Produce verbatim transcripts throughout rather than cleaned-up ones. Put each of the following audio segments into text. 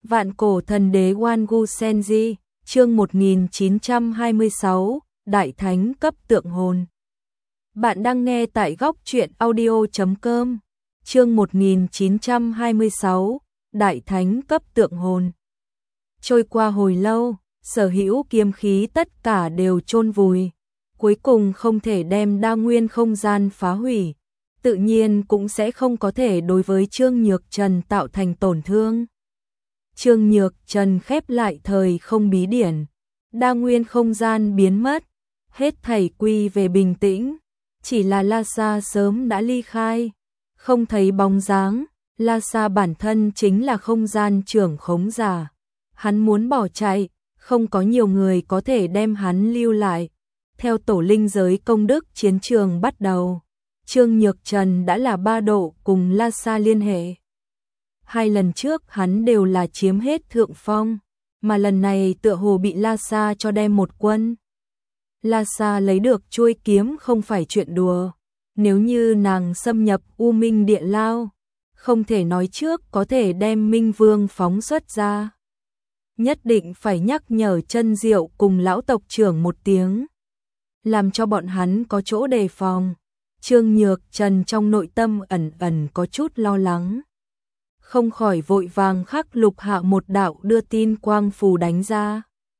Vạn cổ thần đế Wangu Senji, chương một nghìn chín trăm hai mươi sáu, Đại Thánh cấp tượng hồn. Bạn đang nghe tại góc truyện audio chấm com, chương một nghìn chín trăm hai mươi sáu, Đại Thánh cấp tượng hồn. Trôi qua hồi lâu, sở hữu kiếm khí tất cả đều chôn vùi, cuối cùng không thể đem đa nguyên không gian phá hủy, tự nhiên cũng sẽ không có thể đối với Trương Nhược Trần tạo thành tổn thương. Trương Nhược Trần khép lại thời không bí điển, đa nguyên không gian biến mất, hết thảy quy về bình tĩnh, chỉ là La Sa sớm đã ly khai, không thấy bóng dáng. La Sa bản thân chính là không gian trưởng khống giả, hắn muốn bỏ chạy, không có nhiều người có thể đem hắn lưu lại. Theo tổ linh giới công đức chiến trường bắt đầu, Trương Nhược Trần đã là ba độ cùng La Sa liên hệ. Hai lần trước hắn đều là chiếm hết thượng phong, mà lần này tựa hồ bị La Sa cho đem một quân. La Sa lấy được chuôi kiếm không phải chuyện đùa, nếu như nàng xâm nhập U Minh Địa Lao, không thể nói trước có thể đem Minh Vương phóng xuất ra. Nhất định phải nhắc nhở Chân Diệu cùng lão tộc trưởng một tiếng, làm cho bọn hắn có chỗ đề phòng. Trương Nhược Trần trong nội tâm ẩn ẩn có chút lo lắng, không khỏi vội vàng khắc lục hạ một đạo đưa tin quang phù đánh ra.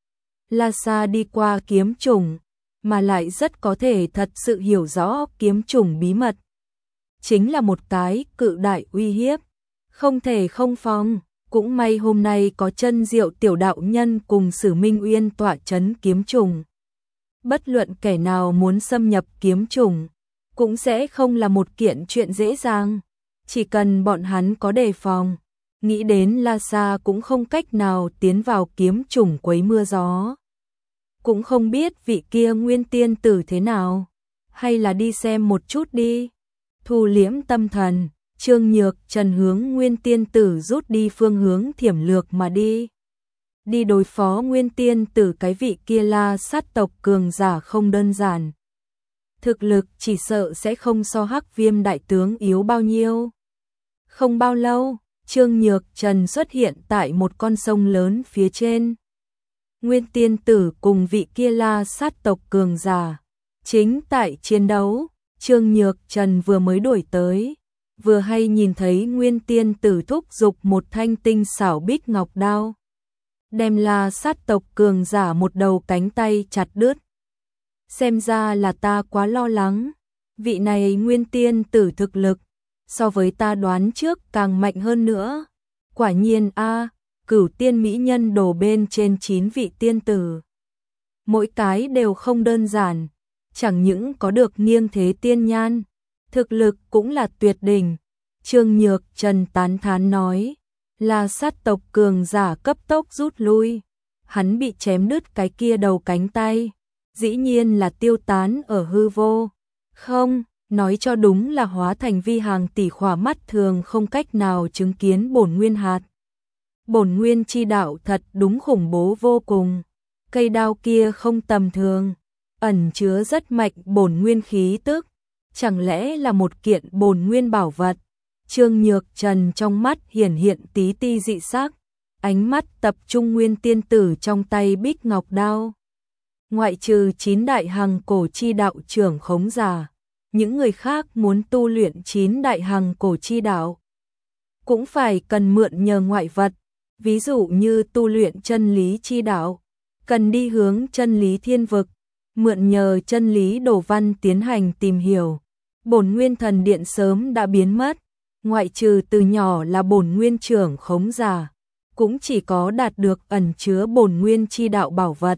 La Sa đi qua kiếm chủng, mà lại rất có thể thật sự hiểu rõ kiếm chủng bí mật, chính là một cái cự đại uy hiếp, không thể không phòng. Cũng may hôm nay có Chân Diệu tiểu đạo nhân cùng Sử Minh Uyên tọa chấn kiếm chủng, bất luận kẻ nào muốn xâm nhập kiếm chủng cũng sẽ không là một kiện chuyện dễ dàng. Chỉ cần bọn hắn có đề phòng, nghĩ đến La Sa cũng không cách nào tiến vào kiếm chủng quấy mưa gió. Cũng không biết vị kia Nguyên Tiên Tử thế nào, hay là đi xem một chút đi. Thu liễm tâm thần, Trương Nhược Trần hướng Nguyên Tiên Tử rút đi phương hướng thiểm lược mà đi. Đi đối phó Nguyên Tiên Tử cái vị kia La sát tộc cường giả không đơn giản. Thực lực chỉ sợ sẽ không so Hắc Viêm đại tướng yếu bao nhiêu. Không bao lâu, Trương Nhược Trần xuất hiện tại một con sông lớn phía trên. Nguyên Tiên Tử cùng vị kia La sát tộc cường giả chính tại chiến đấu. Trương Nhược Trần vừa mới đuổi tới, vừa hay nhìn thấy Nguyên Tiên Tử thúc giục một thanh tinh xảo bích ngọc đao, đem La sát tộc cường giả một đầu cánh tay chặt đứt. Xem ra là ta quá lo lắng, vị này Nguyên Tiên Tử thực lực so với ta đoán trước càng mạnh hơn nữa. Quả nhiên a, à, cửu tiên mỹ nhân đồ bên trên chín vị tiên tử, mỗi cái đều không đơn giản, chẳng những có được nghiêng thế tiên nhan, thực lực cũng là tuyệt đỉnh. Trương Nhược Trần tán thán nói. La sát tộc cường giả cấp tốc rút lui, hắn bị chém đứt cái kia đầu cánh tay, dĩ nhiên là tiêu tán ở hư vô. Không, nói cho đúng là hóa thành vi hàng tỷ khỏa mắt thường không cách nào chứng kiến bổn nguyên hạt. Bổn nguyên chi đạo thật đúng khủng bố vô cùng, cây đao kia không tầm thường, ẩn chứa rất mạnh bổn nguyên khí tức, chẳng lẽ là một kiện bổn nguyên bảo vật. Trương Nhược Trần trong mắt hiển hiện tí ti dị sắc, ánh mắt tập trung Nguyên Tiên Tử trong tay bích ngọc đao. Ngoại trừ chín đại hằng cổ chi đạo trưởng khống giả, những người khác muốn tu luyện chín đại hằng cổ chi đạo cũng phải cần mượn nhờ ngoại vật, ví dụ như tu luyện chân lý chi đạo, cần đi hướng chân lý thiên vực, mượn nhờ chân lý đồ văn tiến hành tìm hiểu. Bổn nguyên thần điện sớm đã biến mất, ngoại trừ từ nhỏ là bổn nguyên trưởng khống giả, cũng chỉ có đạt được ẩn chứa bổn nguyên chi đạo bảo vật,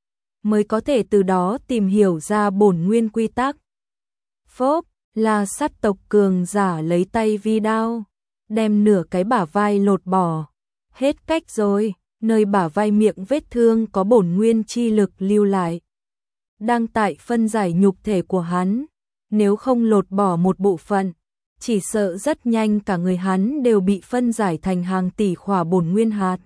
mới có thể từ đó tìm hiểu ra bổn nguyên quy tắc. Phốp, La sát tộc cường giả lấy tay vi đao, đem nửa cái bả vai lột bỏ. Hết cách rồi, nơi bả vai miệng vết thương có bổn nguyên chi lực lưu lại, đang tại phân giải nhục thể của hắn, nếu không lột bỏ một bộ phận, chỉ sợ rất nhanh cả người hắn đều bị phân giải thành hàng tỷ khỏa bổn nguyên hạt.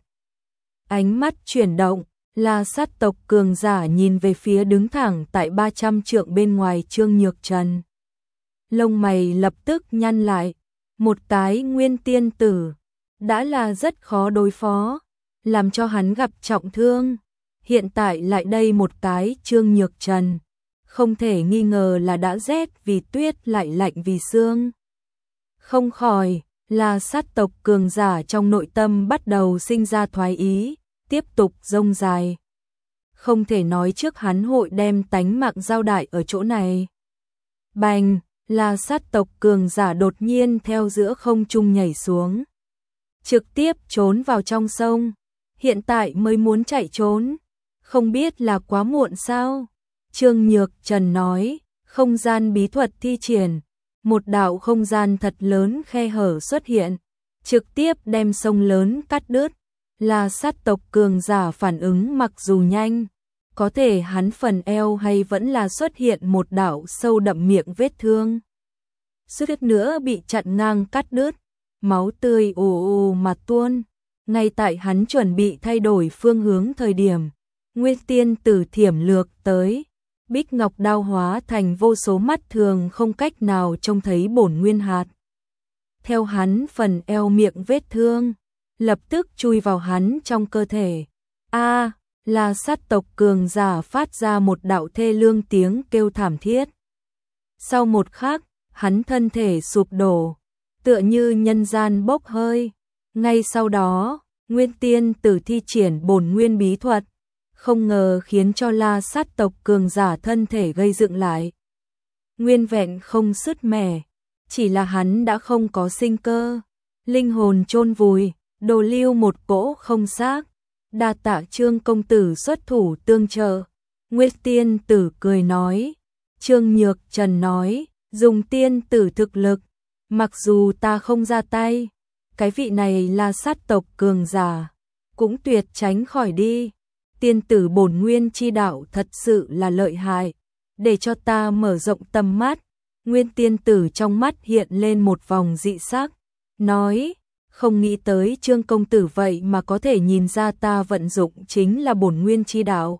Ánh mắt chuyển động, La sát tộc cường giả nhìn về phía đứng thẳng tại ba trăm trượng bên ngoài Trương Nhược Trần. Lông mày lập tức nhăn lại, một cái Nguyên Tiên Tử, đã là rất khó đối phó, làm cho hắn gặp trọng thương. Hiện tại lại đây một cái Trương Nhược Trần, không thể nghi ngờ là đã rét vì tuyết lại lạnh vì sương. Không khỏi, là sát tộc cường giả trong nội tâm bắt đầu sinh ra thoái ý, tiếp tục rông dài. Không thể nói trước hắn hội đem tánh mạng giao đại ở chỗ này. Bành, là sát tộc cường giả đột nhiên theo giữa không trung nhảy xuống. Trực tiếp trốn vào trong sông. Hiện tại mới muốn chạy trốn. Không biết là quá muộn sao? Trương Nhược Trần nói, không gian bí thuật thi triển. Một đạo không gian thật lớn khe hở xuất hiện. Trực tiếp đem sông lớn cắt đứt. Là sát tộc cường giả phản ứng mặc dù nhanh. Có thể hắn phần eo hay vẫn là xuất hiện một đạo sâu đậm miệng vết thương. Suýt nữa bị chặn ngang cắt đứt. Máu tươi ồ ồ mà tuôn. Ngay tại hắn chuẩn bị thay đổi phương hướng thời điểm, Nguyên Tiên Tử thiểm lược tới, Bích Ngọc đao hóa thành vô số mắt thường không cách nào trông thấy bổn nguyên hạt. Theo hắn phần eo miệng vết thương, lập tức chui vào hắn trong cơ thể. A, là sát tộc cường giả phát ra một đạo thê lương tiếng kêu thảm thiết. Sau một khắc, hắn thân thể sụp đổ, tựa như nhân gian bốc hơi. Ngay sau đó, Nguyên Tiên Tử thi triển bổn nguyên bí thuật, không ngờ khiến cho la sát tộc cường giả thân thể gây dựng lại. Nguyên vẹn không sứt mẻ, chỉ là hắn đã không có sinh cơ, linh hồn chôn vùi, đồ lưu một cỗ không xác. Đa tạ Trương công tử xuất thủ tương trợ. Nguyên Tiên Tử cười nói. Trương Nhược Trần nói, dùng tiên tử thực lực, mặc dù ta không ra tay, cái vị này là sát tộc cường giả, cũng tuyệt tránh khỏi đi. Tiên tử bổn nguyên chi đạo thật sự là lợi hại, để cho ta mở rộng tầm mắt. Nguyên Tiên Tử trong mắt hiện lên một vòng dị sắc, nói, không nghĩ tới Trương công tử vậy mà có thể nhìn ra ta vận dụng chính là bổn nguyên chi đạo.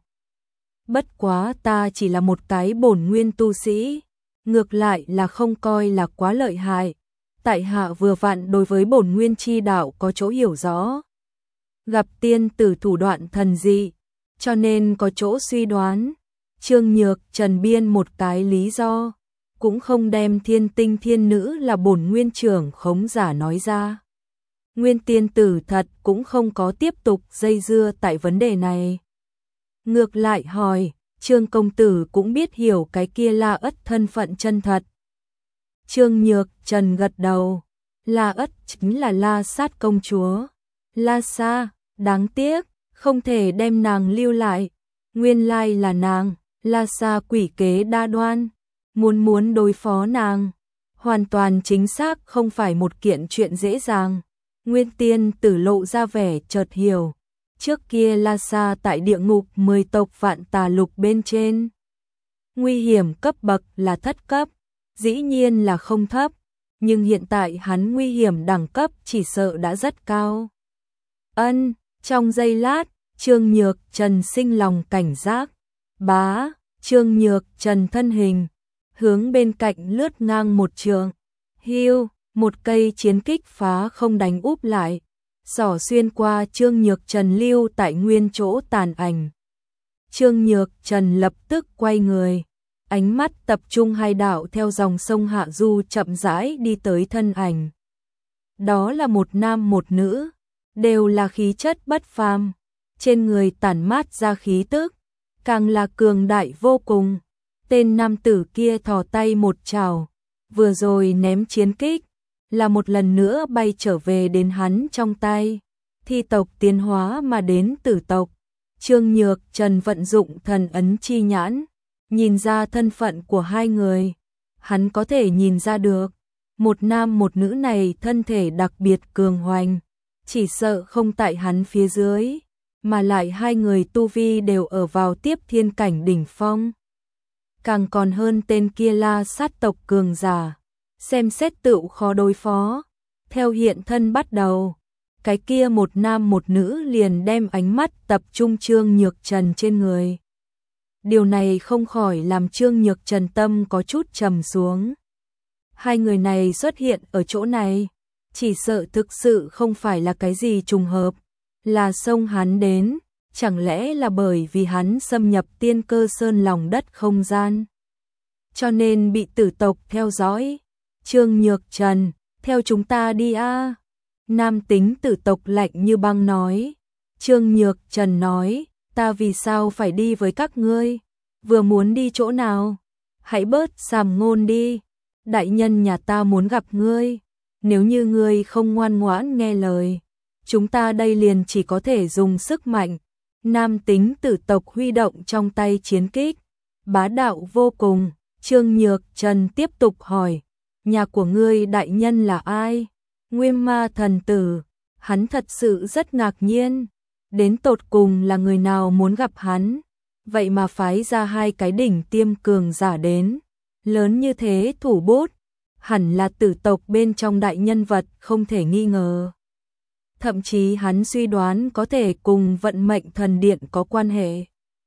Bất quá ta chỉ là một cái bổn nguyên tu sĩ, ngược lại là không coi là quá lợi hại. Tại hạ vừa vặn đối với bổn nguyên chi đạo có chỗ hiểu rõ. Gặp tiên tử thủ đoạn thần dị, cho nên có chỗ suy đoán. Trương Nhược Trần biên một cái lý do, cũng không đem thiên tinh thiên nữ là bổn nguyên trưởng khống giả nói ra. Nguyên Tiên Tử thật cũng không có tiếp tục dây dưa tại vấn đề này. Ngược lại hỏi, Trương công tử cũng biết hiểu cái kia La Ất thân phận chân thật. Trương Nhược Trần gật đầu, La Ất chính là La Sát công chúa. La Sa, đáng tiếc, không thể đem nàng lưu lại. Nguyên lai là nàng, La Sa quỷ kế đa đoan, muốn muốn đối phó nàng, hoàn toàn chính xác không phải một kiện chuyện dễ dàng. Nguyên Tiên Tử lộ ra vẻ chợt hiểu. Trước kia La Sa tại địa ngục mười tộc vạn tà lục bên trên, nguy hiểm cấp bậc là thất cấp, dĩ nhiên là không thấp, nhưng hiện tại hắn nguy hiểm đẳng cấp chỉ sợ đã rất cao. Ân, trong giây lát, Trương Nhược Trần sinh lòng cảnh giác. Bá, Trương Nhược Trần thân hình, hướng bên cạnh lướt ngang một trường. Hiu, một cây chiến kích phá không đánh úp lại, xỏ xuyên qua Trương Nhược Trần lưu tại nguyên chỗ tàn ảnh. Trương Nhược Trần lập tức quay người, ánh mắt tập trung hai đạo theo dòng sông Hạ Du chậm rãi đi tới thân ảnh. Đó là một nam một nữ, đều là khí chất bất phàm, trên người tản mát ra khí tức, càng là cường đại vô cùng. Tên nam tử kia thò tay một trào, vừa rồi ném chiến kích, là một lần nữa bay trở về đến hắn trong tay. Thi tộc tiến hóa mà đến tử tộc. Trương Nhược Trần vận dụng thần ấn chi nhãn, nhìn ra thân phận của hai người. Hắn có thể nhìn ra được, một nam một nữ này thân thể đặc biệt cường hoành, chỉ sợ không tại hắn phía dưới, mà lại hai người tu vi đều ở vào tiếp thiên cảnh đỉnh phong. Càng còn hơn tên kia La Sát tộc cường giả, xem xét tựu khó đối phó. Theo hiện thân bắt đầu, cái kia một nam một nữ liền đem ánh mắt tập trung Trương Nhược Trần trên người. Điều này không khỏi làm Trương Nhược Trần tâm có chút trầm xuống. Hai người này xuất hiện ở chỗ này, chỉ sợ thực sự không phải là cái gì trùng hợp, là xông hắn đến, chẳng lẽ là bởi vì hắn xâm nhập Tiên Cơ Sơn lòng đất không gian, cho nên bị tử tộc theo dõi. Trương Nhược Trần, theo chúng ta đi a. Nam tính tử tộc lạnh như băng nói. Trương Nhược Trần nói, ta vì sao phải đi với các ngươi, vừa muốn đi chỗ nào, hãy bớt sàm ngôn đi, đại nhân nhà ta muốn gặp ngươi, nếu như ngươi không ngoan ngoãn nghe lời, chúng ta đây liền chỉ có thể dùng sức mạnh. Nam tính tử tộc huy động trong tay chiến kích, bá đạo vô cùng. Trương Nhược Trần tiếp tục hỏi, nhà của ngươi đại nhân là ai? Nguyên Ma thần tử. Hắn thật sự rất ngạc nhiên, đến tột cùng là người nào muốn gặp hắn, vậy mà phái ra hai cái đỉnh tiêm cường giả đến, lớn như thế thủ bút, hẳn là tử tộc bên trong đại nhân vật không thể nghi ngờ. Thậm chí hắn suy đoán có thể cùng vận mệnh thần điện có quan hệ.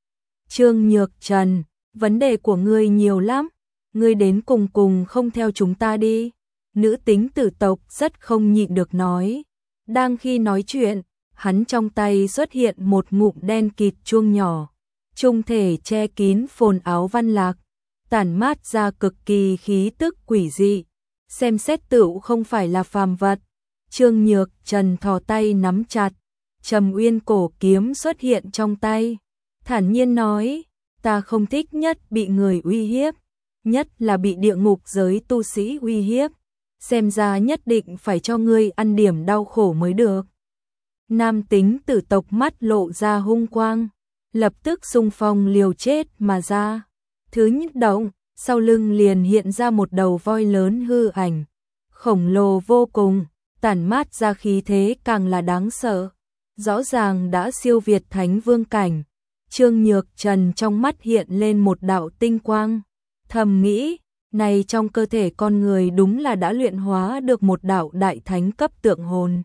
Trương Nhược Trần, vấn đề của ngươi nhiều lắm, ngươi đến cùng cùng không theo chúng ta đi. Nữ tính tử tộc rất không nhịn được nói. Đang khi nói chuyện, hắn trong tay xuất hiện một ngụm đen kịt chuông nhỏ, trung thể che kín phồn áo văn lạc, tản mát ra cực kỳ khí tức quỷ dị, xem xét tựu không phải là phàm vật. Trương Nhược Trần thò tay nắm chặt, Trầm Uyên cổ kiếm xuất hiện trong tay, thản nhiên nói, ta không thích nhất bị người uy hiếp, nhất là bị địa ngục giới tu sĩ uy hiếp, xem ra nhất định phải cho ngươi ăn điểm đau khổ mới được. Nam tính tử tộc mắt lộ ra hung quang, lập tức xung phong liều chết mà ra. Thứ nhất động, sau lưng liền hiện ra một đầu voi lớn hư ảnh, khổng lồ vô cùng, tản mát ra khí thế càng là đáng sợ, rõ ràng đã siêu việt thánh vương cảnh. Trương Nhược Trần trong mắt hiện lên một đạo tinh quang, thầm nghĩ, này trong cơ thể con người đúng là đã luyện hóa được một đạo đại thánh cấp tượng hồn.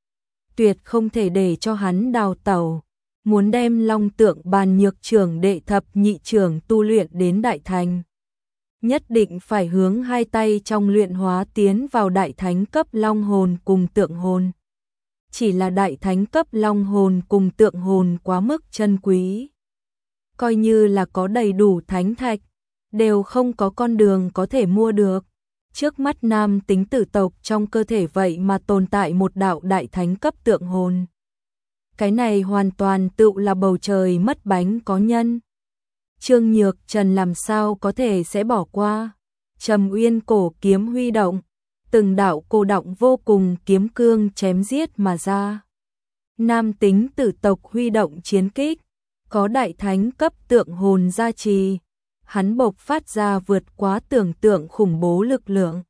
Tuyệt không thể để cho hắn đào tẩu, muốn đem long tượng bàn nhược trưởng đệ thập nhị trưởng tu luyện đến đại thành. Nhất định phải hướng hai tay trong luyện hóa tiến vào đại thánh cấp long hồn cùng tượng hồn. Chỉ là đại thánh cấp long hồn cùng tượng hồn quá mức chân quý. Coi như là có đầy đủ thánh thạch, đều không có con đường có thể mua được. Trước mắt nam tính tử tộc trong cơ thể vậy mà tồn tại một đạo đại thánh cấp tượng hồn. Cái này hoàn toàn tự là bầu trời mất bánh có nhân. Trương Nhược Trần làm sao có thể sẽ bỏ qua. Trầm Uyên cổ kiếm huy động, từng đạo cô động vô cùng kiếm cương chém giết mà ra. Nam tính tử tộc huy động chiến kích, có đại thánh cấp tượng hồn gia trì, hắn bộc phát ra vượt quá tưởng tượng khủng bố lực lượng.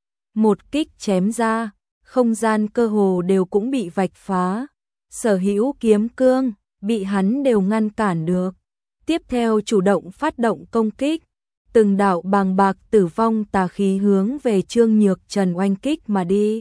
Một kích chém ra, không gian cơ hồ đều cũng bị vạch phá, sở hữu kiếm cương bị hắn đều ngăn cản được. Tiếp theo chủ động phát động công kích, từng đạo bàng bạc tử vong tà khí hướng về Trương Nhược Trần oanh kích mà đi.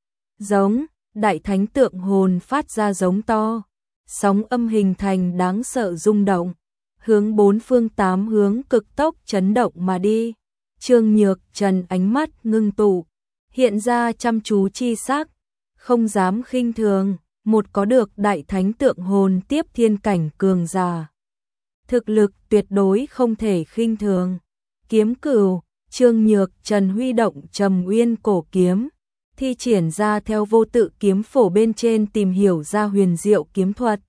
Giống, đại thánh tượng hồn phát ra giống to, sóng âm hình thành đáng sợ rung động, hướng bốn phương tám hướng cực tốc chấn động mà đi. Trương Nhược Trần ánh mắt ngưng tụ, hiện ra chăm chú chi sắc, không dám khinh thường, một có được đại thánh tượng hồn tiếp thiên cảnh cường giả. Thực lực tuyệt đối không thể khinh thường. Kiếm cửu, Trương Nhược Trần huy động Trầm Uyên cổ kiếm, thi triển ra theo vô tự kiếm phổ bên trên tìm hiểu ra huyền diệu kiếm thuật.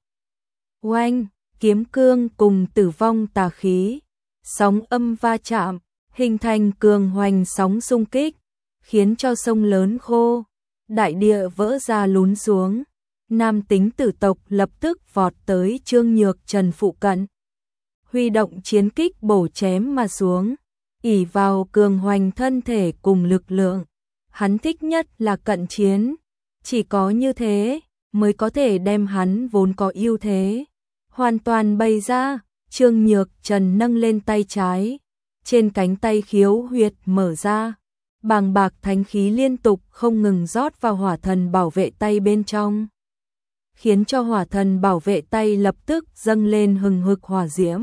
Oanh, kiếm cương cùng tử vong tà khí, sóng âm va chạm, hình thành cường hoành sóng xung kích, khiến cho sông lớn khô, đại địa vỡ ra lún xuống. Nam tính tử tộc lập tức vọt tới Trương Nhược Trần phụ cận, huy động chiến kích bổ chém mà xuống, ỷ vào cường hoành thân thể cùng lực lượng. Hắn thích nhất là cận chiến, chỉ có như thế mới có thể đem hắn vốn có ưu thế hoàn toàn bày ra. Trương Nhược Trần nâng lên tay trái, trên cánh tay khiếu huyệt mở ra, bàng bạc thánh khí liên tục không ngừng rót vào hỏa thần bảo vệ tay bên trong, khiến cho hỏa thần bảo vệ tay lập tức dâng lên hừng hực hỏa diễm,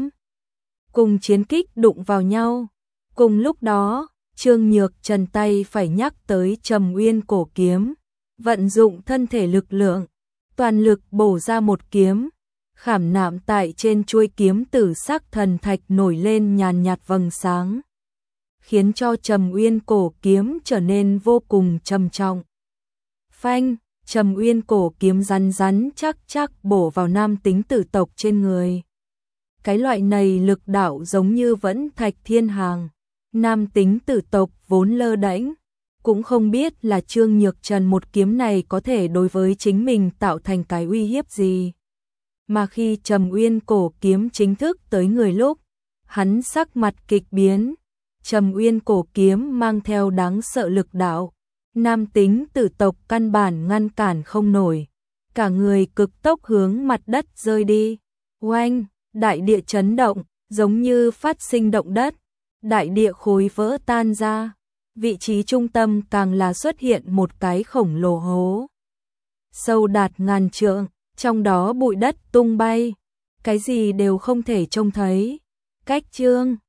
cùng chiến kích đụng vào nhau. Cùng lúc đó, Trương Nhược Trần tay phải nhắc tới Trầm Uyên cổ kiếm, vận dụng thân thể lực lượng, toàn lực bổ ra một kiếm, khảm nạm tại trên chuôi kiếm tử sắc thần thạch nổi lên nhàn nhạt vầng sáng, khiến cho Trầm Uyên cổ kiếm trở nên vô cùng trầm trọng. Phanh, Trầm Uyên cổ kiếm rắn rắn chắc chắc bổ vào nam tính tử tộc trên người. Cái loại này lực đạo giống như vẫn thạch thiên hàng. Nam tính tử tộc vốn lơ đễnh, cũng không biết là Trương Nhược Trần một kiếm này có thể đối với chính mình tạo thành cái uy hiếp gì. Mà khi Trầm Uyên cổ kiếm chính thức tới người lúc, hắn sắc mặt kịch biến. Trầm Uyên cổ kiếm mang theo đáng sợ lực đạo, nam tính tử tộc căn bản ngăn cản không nổi, cả người cực tốc hướng mặt đất rơi đi. Oanh, đại địa chấn động, giống như phát sinh động đất, đại địa khối vỡ tan ra, vị trí trung tâm càng là xuất hiện một cái khổng lồ hố. Sâu đạt ngàn trượng, trong đó bụi đất tung bay, cái gì đều không thể trông thấy. Cách chương